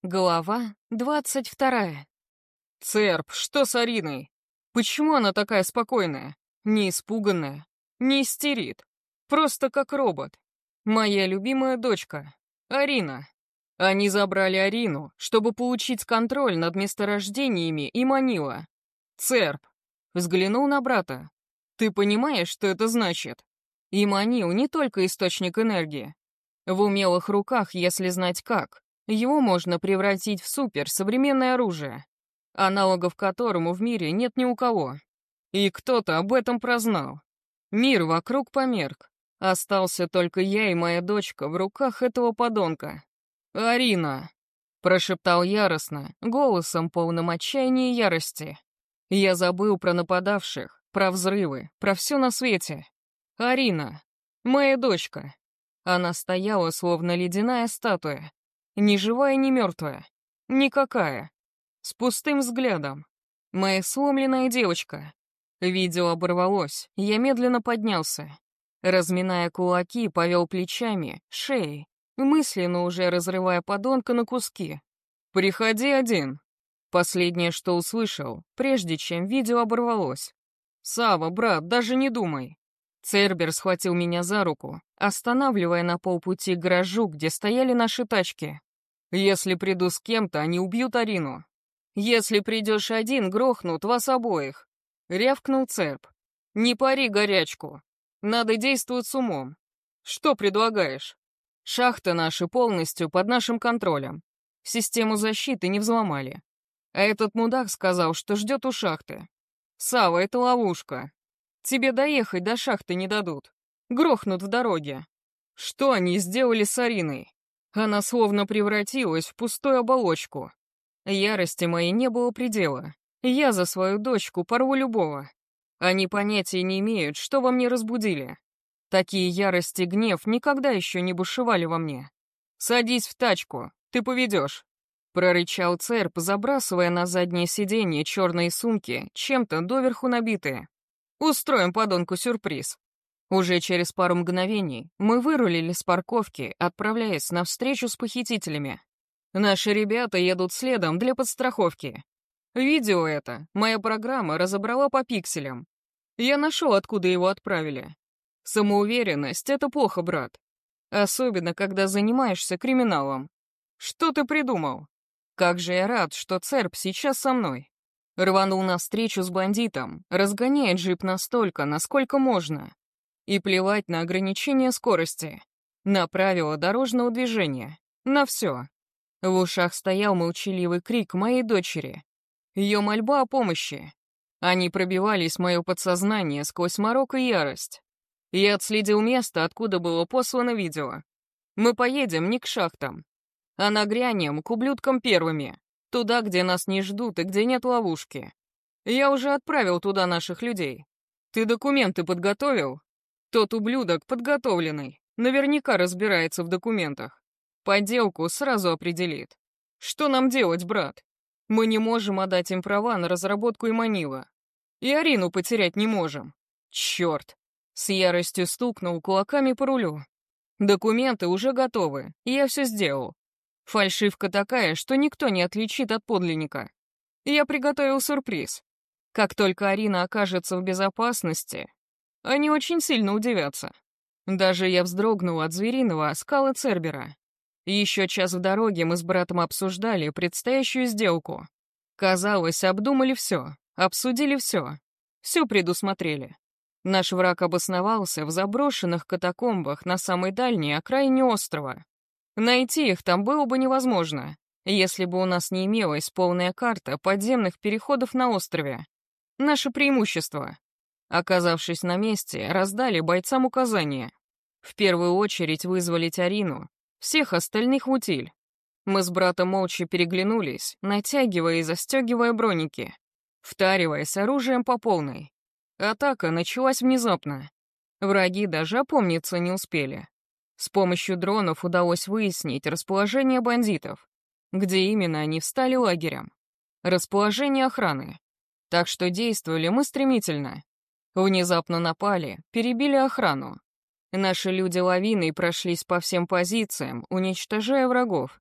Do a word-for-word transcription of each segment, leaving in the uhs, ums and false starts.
Глава двадцать вторая. Церб, что с Ариной? Почему она такая спокойная? Не испуганная? Не истерит? Просто как робот. Моя любимая дочка, Арина. Они забрали Арину, чтобы получить контроль над месторождениями и Манила. Церб взглянул на брата. Ты понимаешь, что это значит? И Манил не только источник энергии. В умелых руках, если знать как. Его можно превратить в суперсовременное оружие, аналогов которому в мире нет ни у кого. И кто-то об этом прознал. Мир вокруг померк. Остался только я и моя дочка в руках этого подонка. «Арина!» — прошептал яростно, голосом полным отчаяния и ярости. Я забыл про нападавших, про взрывы, про все на свете. «Арина! Моя дочка!» Она стояла, словно ледяная статуя. Ни живая, ни мертвая. Никакая. С пустым взглядом. Моя сломленная девочка. Видео оборвалось, я медленно поднялся. Разминая кулаки, повел плечами, шеей, мысленно уже разрывая подонка на куски. «Приходи один». Последнее, что услышал, прежде чем видео оборвалось. «Сава, брат, даже не думай». Цербер схватил меня за руку, останавливая на полпути к гаражу, где стояли наши тачки. «Если приду с кем-то, они убьют Арину. Если придешь один, грохнут вас обоих», — рявкнул Церб. «Не пари горячку. Надо действовать с умом. Что предлагаешь? Шахты наши полностью под нашим контролем. Систему защиты не взломали. А этот мудак сказал, что ждет у шахты. Сава, это ловушка. Тебе доехать до шахты не дадут. Грохнут в дороге. Что они сделали с Ариной? Она словно превратилась в пустую оболочку. Ярости моей не было предела. Я за свою дочку порву любого. Они понятия не имеют, что во мне разбудили. Такие ярости и гнев никогда еще не бушевали во мне. «Садись в тачку, ты поведешь», — прорычал Церб, забрасывая на заднее сиденье черные сумки, чем-то доверху набитые. «Устроим подонку сюрприз». Уже через пару мгновений мы вырулили с парковки, отправляясь на встречу с похитителями. Наши ребята едут следом для подстраховки. Видео это моя программа разобрала по пикселям. Я нашел, откуда его отправили. Самоуверенность — это плохо, брат. Особенно, когда занимаешься криминалом. Что ты придумал? Как же я рад, что Церб сейчас со мной. Рванул навстречу с бандитом, разгоняя джип настолько, насколько можно. И плевать на ограничение скорости, на правила дорожного движения, на все. В ушах стоял молчаливый крик моей дочери. Ее мольба о помощи. Они пробивались в мое подсознание сквозь морок и ярость. Я отследил место, откуда было послано видео. Мы поедем не к шахтам, а нагрянем к ублюдкам первыми, туда, где нас не ждут и где нет ловушки. Я уже отправил туда наших людей. Ты документы подготовил? Тот ублюдок подготовленный, наверняка разбирается в документах. Подделку сразу определит. Что нам делать, брат? Мы не можем отдать им права на разработку и Манила. И Арину потерять не можем. Черт! С яростью стукнул кулаками по рулю. Документы уже готовы, и я все сделал. Фальшивка такая, что никто не отличит от подлинника. Я приготовил сюрприз. Как только Арина окажется в безопасности, они очень сильно удивятся. Даже я вздрогнул от звериного оскала Цербера. Еще час в дороге мы с братом обсуждали предстоящую сделку. Казалось, обдумали все, обсудили все, все предусмотрели. Наш враг обосновался в заброшенных катакомбах на самой дальней окраине острова. Найти их там было бы невозможно, если бы у нас не имелась полная карта подземных переходов на острове. Наше преимущество. Оказавшись на месте, раздали бойцам указания. В первую очередь вызволить Арину, всех остальных в утиль. Мы с братом молча переглянулись, натягивая и застегивая броники, втариваясь оружием по полной. Атака началась внезапно. Враги даже опомниться не успели. С помощью дронов удалось выяснить расположение бандитов, где именно они встали лагерем, расположение охраны. Так что действовали мы стремительно. Внезапно напали, перебили охрану. Наши люди лавиной прошлись по всем позициям, уничтожая врагов.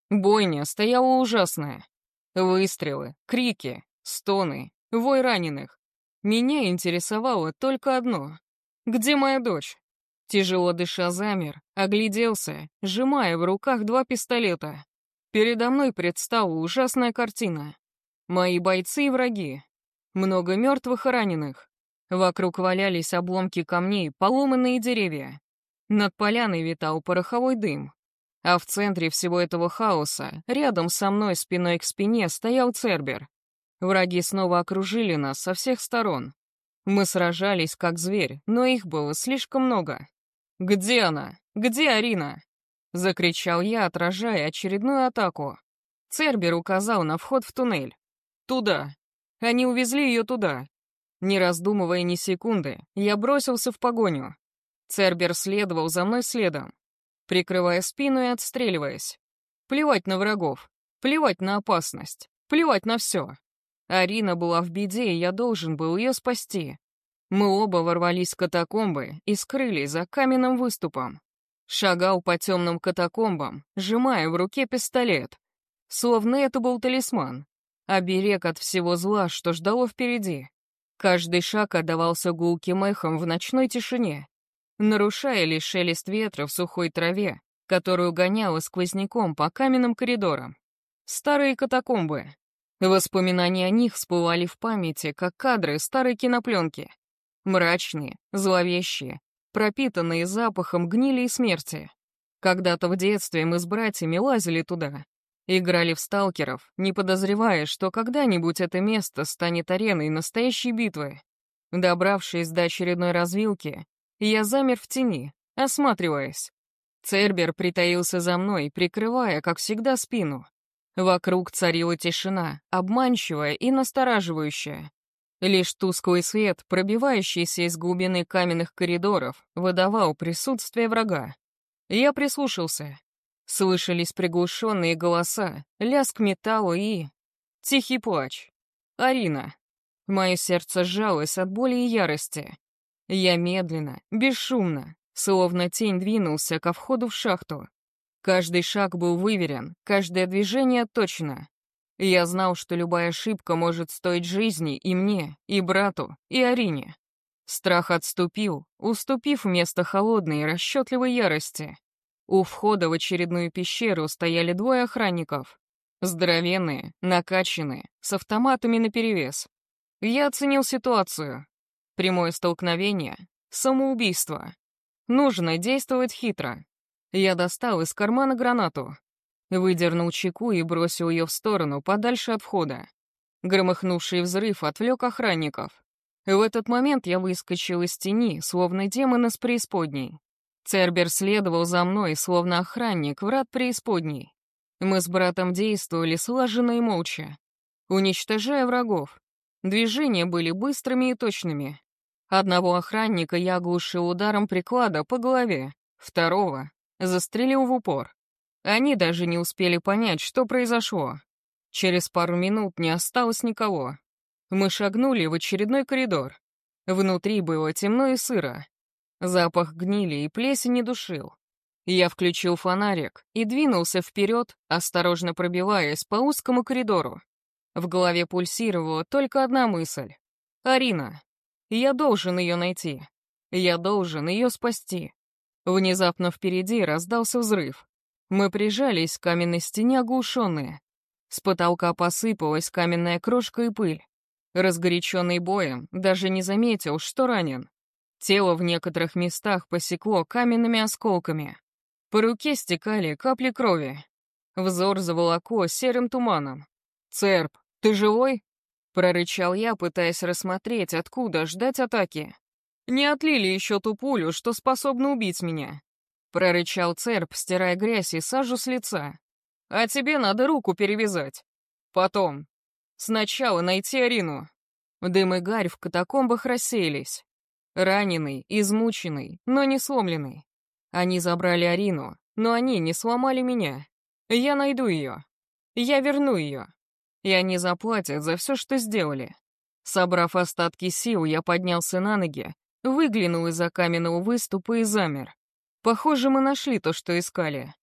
Бойня стояла ужасная. Выстрелы, крики, стоны, вой раненых. Меня интересовало только одно. Где моя дочь? Тяжело дыша замер, огляделся, сжимая в руках два пистолета. Передо мной предстала ужасная картина. Мои бойцы и враги. Много мертвых и раненых. Вокруг валялись обломки камней, поломанные деревья. Над поляной витал пороховой дым. А в центре всего этого хаоса, рядом со мной спиной к спине, стоял Цербер. Враги снова окружили нас со всех сторон. Мы сражались как зверь, но их было слишком много. «Где она? Где Арина?» — закричал я, отражая очередную атаку. Цербер указал на вход в туннель. «Туда. Они увезли ее туда». Не раздумывая ни секунды, я бросился в погоню. Цербер следовал за мной следом, прикрывая спину и отстреливаясь. Плевать на врагов, плевать на опасность, плевать на все. Арина была в беде, и я должен был ее спасти. Мы оба ворвались в катакомбы и скрылись за каменным выступом. Шагал по темным катакомбам, сжимая в руке пистолет. Словно это был талисман, оберег от всего зла, что ждало впереди. Каждый шаг отдавался гулким эхом в ночной тишине, нарушая лишь шелест ветра в сухой траве, которую гоняло сквозняком по каменным коридорам. Старые катакомбы. Воспоминания о них всплывали в памяти, как кадры старой кинопленки. Мрачные, зловещие, пропитанные запахом гнили и смерти. Когда-то в детстве мы с братьями лазили туда, играли в сталкеров, не подозревая, что когда-нибудь это место станет ареной настоящей битвы. Добравшись до очередной развилки, я замер в тени, осматриваясь. Цербер притаился за мной, прикрывая, как всегда, спину. Вокруг царила тишина, обманчивая и настораживающая. Лишь тусклый свет, пробивающийся из глубины каменных коридоров, выдавал присутствие врага. Я прислушался. Слышались приглушенные голоса, лязг металла и... тихий плач. Арина. Мое сердце сжалось от боли и ярости. Я медленно, бесшумно, словно тень, двинулся ко входу в шахту. Каждый шаг был выверен, каждое движение точно. Я знал, что любая ошибка может стоить жизни и мне, и брату, и Арине. Страх отступил, уступив место холодной и расчетливой ярости. У входа в очередную пещеру стояли двое охранников. Здоровенные, накачанные, с автоматами наперевес. Я оценил ситуацию. Прямое столкновение, самоубийство. Нужно действовать хитро. Я достал из кармана гранату. Выдернул чеку и бросил ее в сторону, подальше от входа. Громыхнувший взрыв отвлек охранников. В этот момент я выскочил из тени, словно демон из преисподней. Цербер следовал за мной, словно охранник, врат преисподней. Мы с братом действовали слаженно и молча, уничтожая врагов. Движения были быстрыми и точными. Одного охранника я оглушил ударом приклада по голове, второго застрелил в упор. Они даже не успели понять, что произошло. Через пару минут не осталось никого. Мы шагнули в очередной коридор. Внутри было темно и сыро. Запах гнили и плесени душил. Я включил фонарик и двинулся вперед, осторожно пробиваясь по узкому коридору. В голове пульсировала только одна мысль. Арина. Я должен ее найти. Я должен ее спасти. Внезапно впереди раздался взрыв. Мы прижались к каменной стене оглушенные. С потолка посыпалась каменная крошка и пыль. Разгоряченный боем, даже не заметил, что ранен. Тело в некоторых местах посекло каменными осколками. По руке стекали капли крови. Взор заволокло серым туманом. «Церб, ты живой?» — прорычал я, пытаясь рассмотреть, откуда ждать атаки. «Не отлили еще ту пулю, что способна убить меня», — прорычал Церб, стирая грязь и сажу с лица. «А тебе надо руку перевязать. Потом. Сначала найти Арину». Дым и гарь в катакомбах рассеялись. Раненый, измученный, но не сломленный. Они забрали Арину, но они не сломали меня. Я найду ее. Я верну ее. И они заплатят за все, что сделали. Собрав остатки сил, я поднялся на ноги, выглянул из-за каменного выступа и замер. Похоже, мы нашли то, что искали.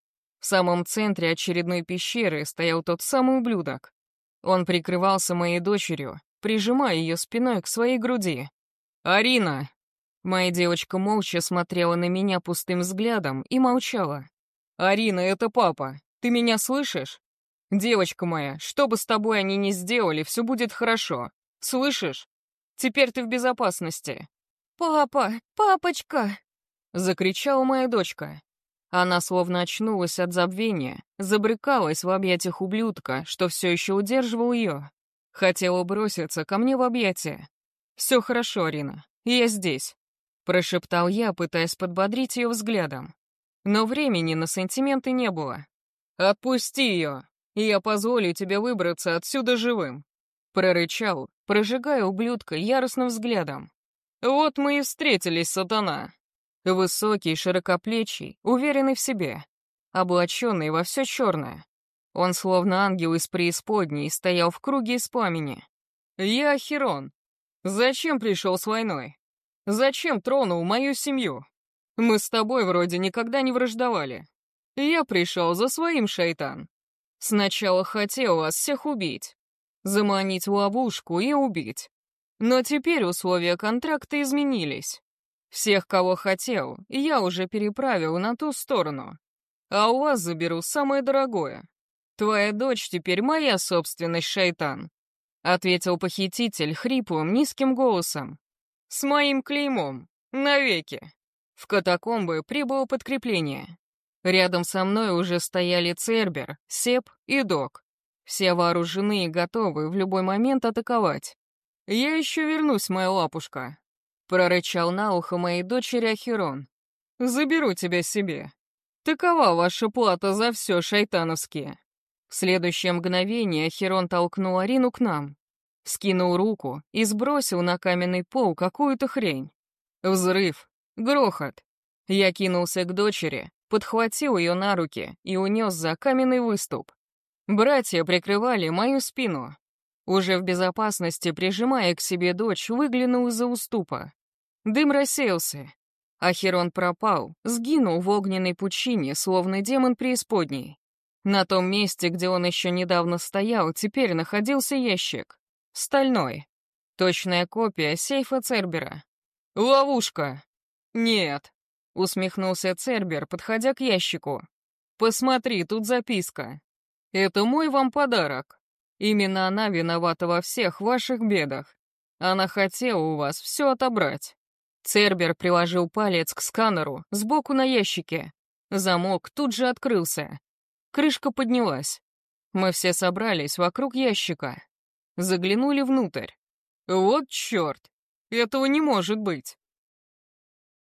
В самом центре очередной пещеры стоял тот самый ублюдок. Он прикрывался моей дочерью, прижимая ее спиной к своей груди. «Арина!» Моя девочка молча смотрела на меня пустым взглядом и молчала. «Арина, это папа. Ты меня слышишь? Девочка моя, что бы с тобой они ни сделали, все будет хорошо. Слышишь? Теперь ты в безопасности». «Папа! Папочка!» — закричала моя дочка. Она словно очнулась от забвения, забрыкалась в объятиях ублюдка, что все еще удерживал ее. Хотела броситься ко мне в объятия. «Все хорошо, Арина, я здесь», — прошептал я, пытаясь подбодрить ее взглядом. Но времени на сантименты не было. «Отпусти ее, и я позволю тебе выбраться отсюда живым», — прорычал, прожигая ублюдка яростным взглядом. «Вот мы и встретились, сатана». Высокий, широкоплечий, уверенный в себе, облаченный во все черное. Он, словно ангел из преисподней, стоял в круге из пламени. «Я Ахирон. Зачем пришел с войной? Зачем тронул мою семью? Мы с тобой вроде никогда не враждовали. Я пришел за своим, шайтан. Сначала хотел вас всех убить, заманить в ловушку и убить. Но теперь условия контракта изменились. Всех, кого хотел, я уже переправил на ту сторону. А у вас заберу самое дорогое. Твоя дочь теперь моя собственность, шайтан», — ответил похититель хриплым, низким голосом. «С моим клеймом. Навеки». В катакомбы прибыло подкрепление. Рядом со мной уже стояли Цербер, Сеп и Док. Все вооружены и готовы в любой момент атаковать. «Я еще вернусь, моя лапушка», — прорычал на ухо моей дочери Ахирон. «Заберу тебя себе. Такова ваша плата за все, шайтановские». В следующее мгновение Ахирон толкнул Арину к нам, вскинул руку и сбросил на каменный пол какую-то хрень. Взрыв, грохот. Я кинулся к дочери, подхватил ее на руки и унес за каменный выступ. Братья прикрывали мою спину. Уже в безопасности, прижимая к себе дочь, выглянул из-за уступа. Дым рассеялся. Ахирон пропал, сгинул в огненной пучине, словно демон преисподней. На том месте, где он еще недавно стоял, теперь находился ящик. Стальной. Точная копия сейфа Цербера. «Ловушка!» «Нет», — усмехнулся Цербер, подходя к ящику. «Посмотри, тут записка. Это мой вам подарок. Именно она виновата во всех ваших бедах. Она хотела у вас все отобрать». Цербер приложил палец к сканеру сбоку на ящике. Замок тут же открылся. Крышка поднялась. Мы все собрались вокруг ящика. Заглянули внутрь. «Вот черт! Этого не может быть!»